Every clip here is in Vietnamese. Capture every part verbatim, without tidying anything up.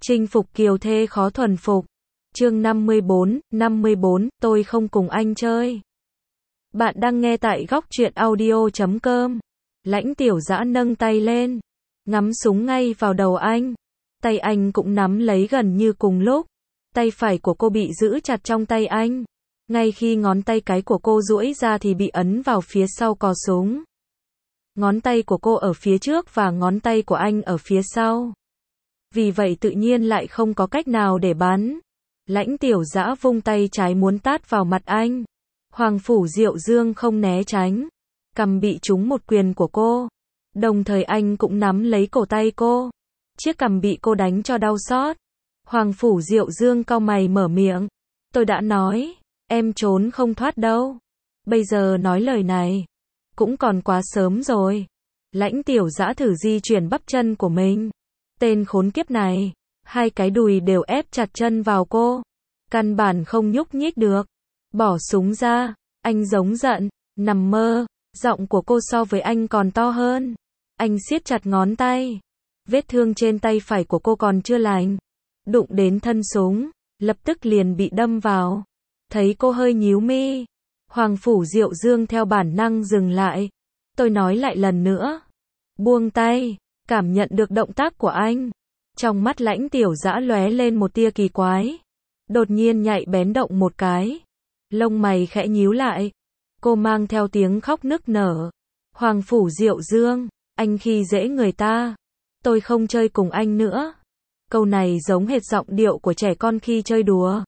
Chinh phục kiều thê khó thuần phục. Chương năm mươi bốn, năm mươi bốn, tôi không cùng anh chơi. Bạn đang nghe tại góc truyện audio chấm com. Lãnh Tiểu Dã nâng tay lên, ngắm súng ngay vào đầu anh. Tay anh cũng nắm lấy gần như cùng lúc. Tay phải của cô bị giữ chặt trong tay anh. Ngay khi ngón tay cái của cô duỗi ra thì bị ấn vào phía sau cò súng. Ngón tay của cô ở phía trước và ngón tay của anh ở phía sau. Vì vậy tự nhiên lại không có cách nào để bắn. Lãnh Tiểu Dã vung tay trái muốn tát vào mặt anh. Hoàng Phủ Diệu Dương không né tránh, cằm bị trúng một quyền của cô. Đồng thời anh cũng nắm lấy cổ tay cô. Chiếc cằm bị cô đánh cho đau xót. Hoàng Phủ Diệu Dương cau mày mở miệng. Tôi đã nói, em trốn không thoát đâu. Bây giờ nói lời này, cũng còn quá sớm rồi. Lãnh Tiểu Dã thử di chuyển bắp chân của mình. Tên khốn kiếp này, hai cái đùi đều ép chặt chân vào cô. Căn bản không nhúc nhích được. Bỏ súng ra, anh giống giận, nằm mơ. Giọng của cô so với anh còn to hơn. Anh siết chặt ngón tay. Vết thương trên tay phải của cô còn chưa lành. Đụng đến thân súng, lập tức liền bị đâm vào. Thấy cô hơi nhíu mi, Hoàng Phủ Diệu Dương theo bản năng dừng lại. Tôi nói lại lần nữa. Buông tay, cảm nhận được động tác của anh. Trong mắt Lãnh Tiểu Dã lóe lên một tia kỳ quái. Đột nhiên nhạy bén động một cái. Lông mày khẽ nhíu lại. Cô mang theo tiếng khóc nức nở. Hoàng Phủ Diệu Dương, anh khi dễ người ta. Tôi không chơi cùng anh nữa. Câu này giống hệt giọng điệu của trẻ con khi chơi đùa.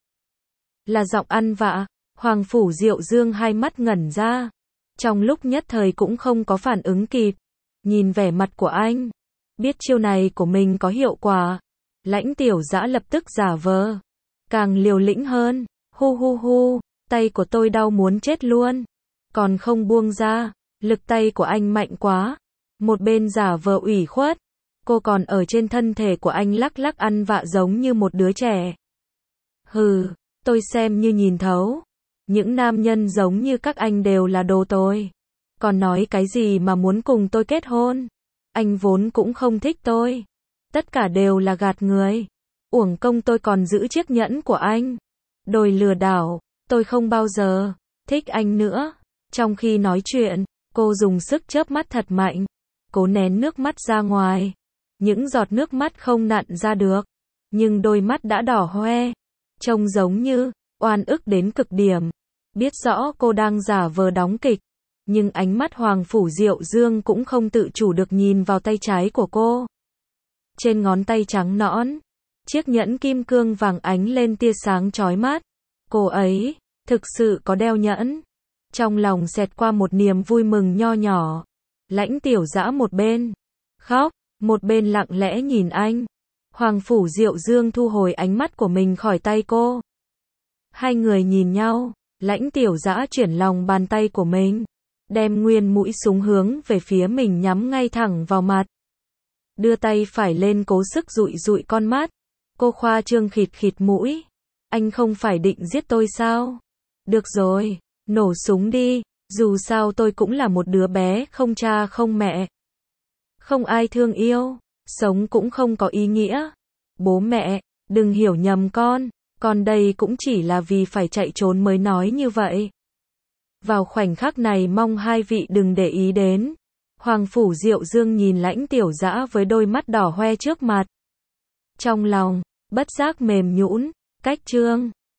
Là giọng ăn vạ. Hoàng Phủ Diệu Dương hai mắt ngẩn ra. Trong lúc nhất thời cũng không có phản ứng kịp. Nhìn vẻ mặt của anh, biết chiêu này của mình có hiệu quả. Lãnh Tiểu Dã lập tức giả vờ, càng liều lĩnh hơn. Hu hu hu, tay của tôi đau muốn chết luôn. Còn không buông ra, lực tay của anh mạnh quá. Một bên giả vờ ủy khuất, cô còn ở trên thân thể của anh lắc lắc ăn vạ giống như một đứa trẻ. Hừ, tôi xem như nhìn thấu. Những nam nhân giống như các anh đều là đồ tồi. Còn nói cái gì mà muốn cùng tôi kết hôn. Anh vốn cũng không thích tôi. Tất cả đều là gạt người. Uổng công tôi còn giữ chiếc nhẫn của anh. Đồi lừa đảo, tôi không bao giờ thích anh nữa. Trong khi nói chuyện, cô dùng sức chớp mắt thật mạnh. Cố nén nước mắt ra ngoài. Những giọt nước mắt không nặn ra được. Nhưng đôi mắt đã đỏ hoe. Trông giống như oan ức đến cực điểm. Biết rõ cô đang giả vờ đóng kịch. Nhưng ánh mắt Hoàng Phủ Diệu Dương cũng không tự chủ được nhìn vào tay trái của cô. Trên ngón tay trắng nõn, chiếc nhẫn kim cương vàng ánh lên tia sáng chói mắt. Cô ấy, thực sự có đeo nhẫn. Trong lòng xẹt qua một niềm vui mừng nho nhỏ. Lãnh Tiểu Dã một bên khóc, một bên lặng lẽ nhìn anh. Hoàng Phủ Diệu Dương thu hồi ánh mắt của mình khỏi tay cô. Hai người nhìn nhau, Lãnh Tiểu Dã chuyển lòng bàn tay của mình. Đem nguyên mũi súng hướng về phía mình nhắm ngay thẳng vào mặt. Đưa tay phải lên cố sức dụi dụi con mắt. Cô khoa trương khịt khịt mũi. Anh không phải định giết tôi sao? Được rồi, nổ súng đi. Dù sao tôi cũng là một đứa bé không cha không mẹ. Không ai thương yêu. Sống cũng không có ý nghĩa. Bố mẹ, đừng hiểu nhầm con. Con đây cũng chỉ là vì phải chạy trốn mới nói như vậy. Vào khoảnh khắc này mong hai vị đừng để ý đến. Hoàng Phủ Diệu Dương nhìn Lãnh Tiểu Dã với đôi mắt đỏ hoe trước mặt. Trong lòng, bất giác mềm nhũn, cách chương.